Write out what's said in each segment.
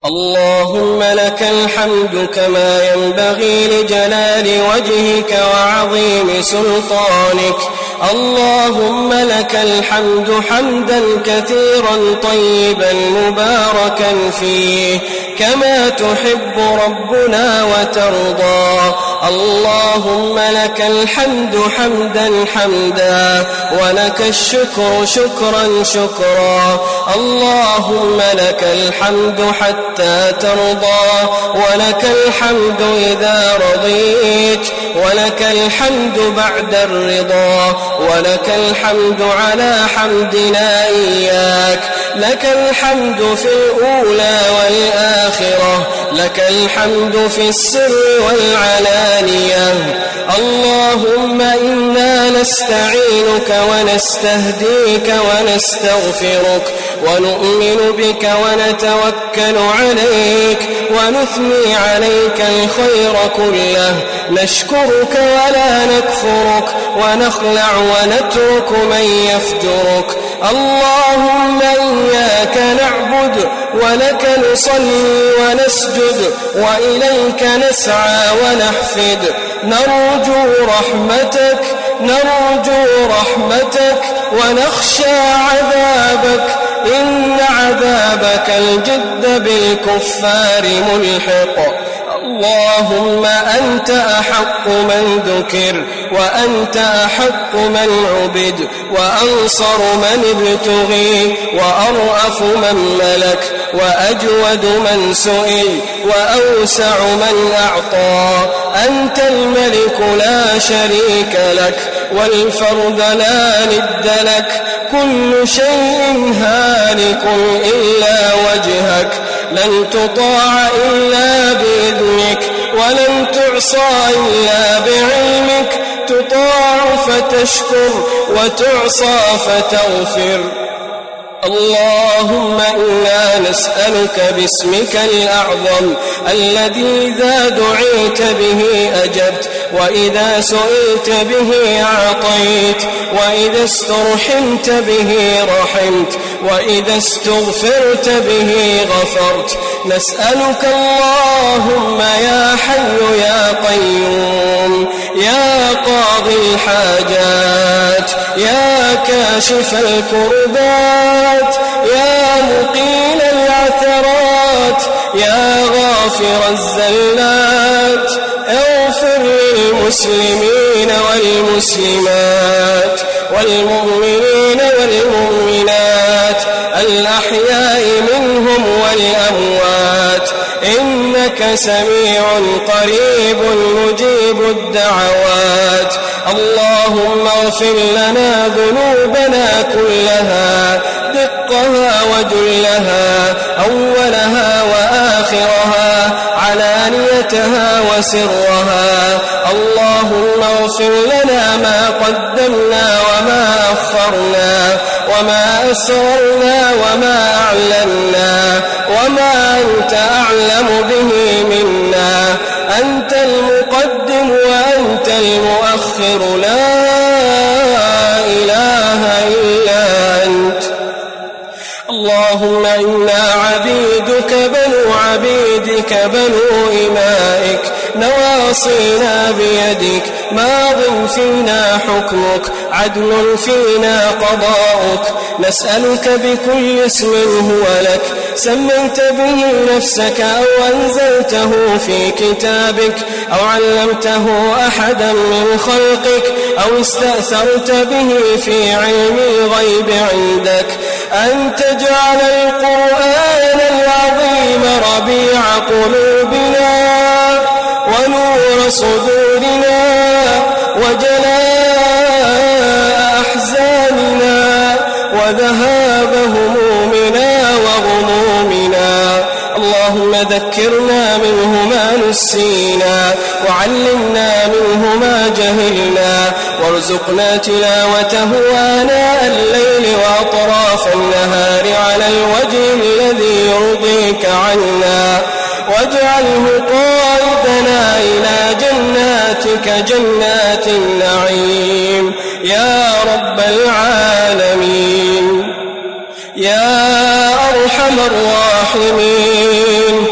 اللهم لك الحمد كما ينبغي لجلال وجهك وعظيم سلطانك. اللهم لك الحمد حمدا كثيرا طيبا مباركا فيه كما تحب ربنا وترضى. اللهم لك الحمد حمدا حمدا ولك الشكر شكرا شكرا. اللهم لك الحمد حتى ترضى ولك الحمد إذا رضيت ولك الحمد بعد الرضا ولك الحمد على حمدنا إياك. لك الحمد في الأولى والآخرة لك الحمد في السر والعلانية. اللهم إنا نستعينك ونستهديك ونستغفرك ونؤمن بك ونتوكل عليك ونثني عليك الخير كله. نشكرك ولا نكفرك ونخلع ونترك من يفجرك. اللهم إياك نعبد ولك نصلي ونسجد وإليك نسعى ونحفد. نرجو رحمتك ونخشى عذابك إن عذابك الجد بالكفار ملحق. اللهم أنت أحق من ذكر وأنت أحق من عبد وأنصر من ابتغي وأرأف من ملك وأجود من سئل وأوسع من أعطى. أنت الملك لا شريك لك والفرد لا ند لك. كل شيء هالك إلا وجهك لن تطاع إلا بإذنك ولن تعصى إلا بعلمك. تطاع فتشكر وتعصى فتغفر. اللهم إنا نسألك باسمك الأعظم الذي إذا دعيت به أجبت وإذا سئلت به أعطيت وإذا استرحمت به رحمت وإذا استغفرت به غفرت. نسألك اللهم يا حي يا قيوم يا قاضي الحاجات يا كاشف الكربات يا مقيل العثرات يا غافر الزلات اغفر للمسلمين والمسلمات والمؤمنين والمؤمنات الأحياء منهم والأموات إنك سميع قريب مجيب الدعوات. اللهم اغفر لنا ذنوبنا كلها دقها وجلها أولها وآخرها علانيتها وسرها. اللهم اغفر لنا ما قدمنا وما أخرنا وما أسررنا وما أعلنا وما أنت أعلم به منا. أنت المقدم وأنت المؤخر لا إله إلا أنت. اللهم إنا عبيدك بنو عبيدك بنو إمائك نواصينا بيدك ماض فينا حكمك عدل فينا قضاؤك. نسألك بكل اسم هو لك سميت به نفسك أو أنزلته في كتابك أو علمته أحدا من خلقك أو استأثرت به في علم الغيب عندك أن تجعل القرآن العظيم ربيع قلوبنا ونور صدورنا وجلاء أحزاننا وذهاب همومنا وغمومنا. اللهم ذكرنا منه ما نسينا وعلمنا منه ما جهلنا وارزقنا تلاوته آناء الليل وأطراف النهار على الوجه الذي يرضيك عنا واجعله قائدنا إلى جناتك جنات النعيم يا رب العالمين يا أرحم الراحمين.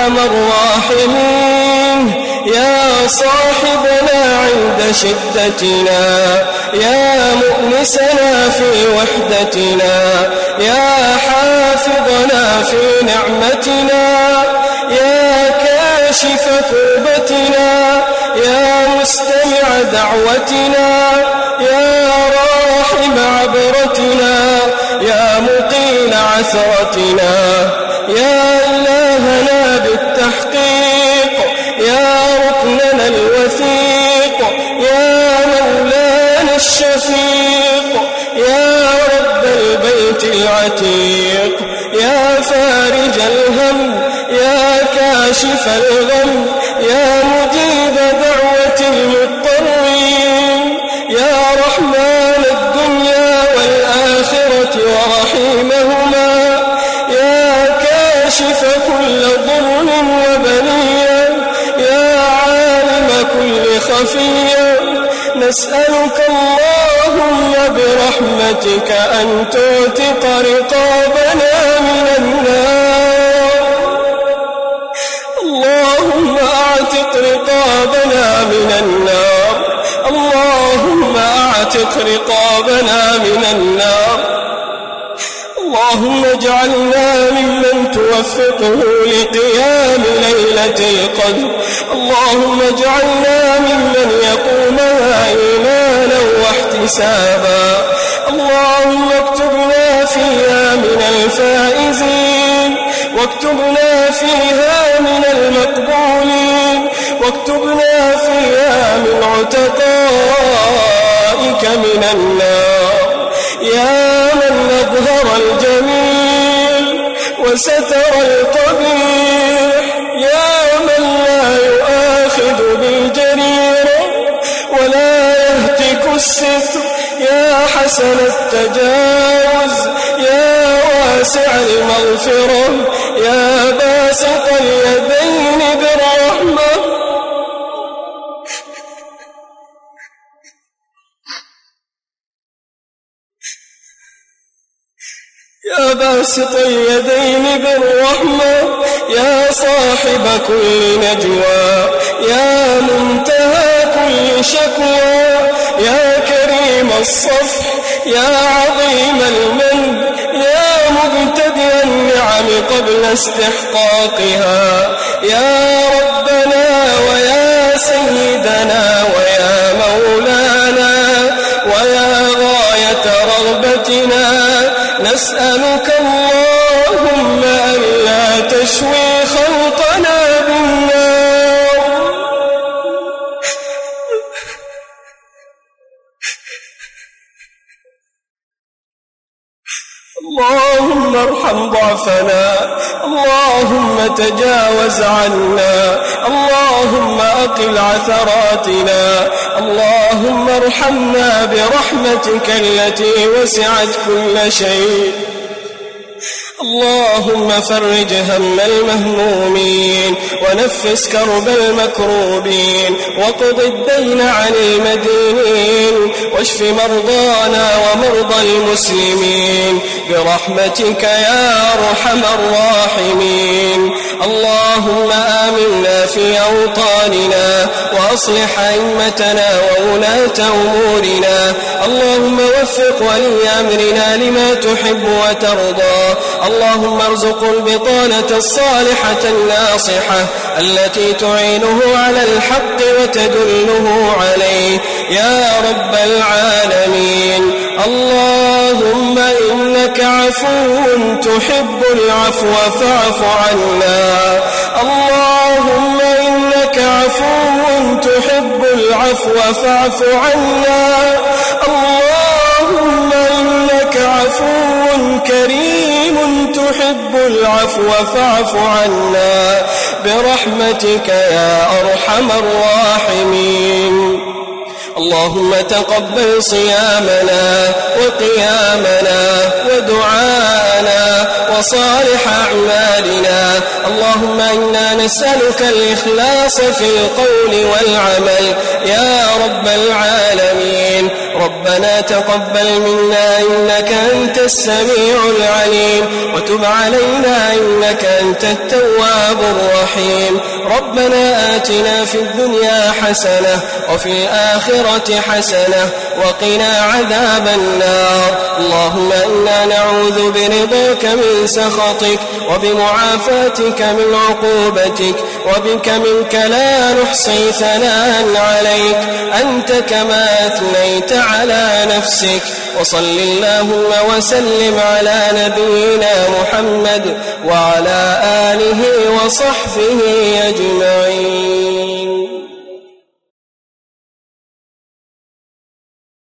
أرحم الراحمين، يا صاحبنا عند شدتنا، يا مؤنسنا في وحدتنا، يا حافظنا في نعمتنا، يا كاشف كربتنا، يا مستمع دعوتنا، يا راحم عبرتنا، يا مقيل عثرتنا، يا إلهنا بالتحقيق، يا ركننا الوثيق، يا مولانا الشفيق، يا رب البيت العتيق، يا فارج الهم، يا كاشف الغم، يا مجيب دعوة المضطرين، يا رحمن الدنيا والآخرة ورحيمهما، يا كاشف كل ضر وبلية، يا عالم كل خفية، نسألك اللهم برحمتك أن تعتق رقابنا من النار. اللهم أعتق رقابنا من النار، اللهم أعتق رقابنا من النار. اللهم اجعلنا ممن توفقه لقيام ليلة القدر، اللهم اجعلنا ممن يقومها إيمانا واحتسابا، اللهم اكتبنا فيها من الفائزين، واكتبنا فيها من المقبولين، واكتبنا فيها من عتقائك من النار، يا من أظهر الجميل وستر القبيح، يا من لا يؤاخذ بالجريرة ولا يهتك الستر، يا حسن التجاوز، يا واسع المغفرة، يا باسط اليدين بالرحمة، يا باسط اليدين بالرحمة، يا صاحب كل نجوى، يا منتهى كل شكوى، يا كريم الصفح، يا عظيم المن، يا مبتدئ النعم قبل استحقاقها، يا ربنا ويا سيدنا ويا مولانا ويا غاية رغبتنا، نسألك اللهم ألا تشوي خلقنا بالنار. اللهم ارحم ضعفنا، اللهم تجاوز عنا، اللهم أقل عثراتنا، اللهم ارحمنا برحمتك التي وسعت كل شيء. اللهم فرج هم المهمومين، ونفس كرب المكروبين، وقض الدين عن المدينين، واشف مرضانا ومرضى المسلمين برحمتك يا أرحم الراحمين. اللهم آمنا في أوطاننا، وأصلح أئمتنا وولاة أمورنا، اللهم وفق ولي أمرنا لما تحب وترضى، اللهم ارزق البطانة الصالحة الناصحة التي تعينه على الحق وتدله عليه يا رب العالمين. اللهم إنك عفو تحب العفو فاعف عنا، اللهم إنك عفو تحب العفو فاعف عنا، اللهم إنك عفو كريم تحب العفو فاعف عنا برحمتك يا أرحم الراحمين. اللهم تقبل صيامنا وقيامنا ودعاءنا وصالح أعمالنا. اللهم إنا نسألك الإخلاص في القول والعمل يا رب العالمين. ربنا تقبل منا إنك أنت السميع العليم وتب علينا إنك أنت التواب الرحيم. ربنا آتنا في الدنيا حسنة وفي الآخرة حسنة وقنا عذاب النار. اللهم إنا نعوذ برضاك من سخطك وبمعافاتك من عقوبتك وبك منك لا نحصي ثناء عليك أنت كما أثنيت على نفسك. وصل اللهم وسلم على نبينا محمد وعلى آله وصحبه أجمعين.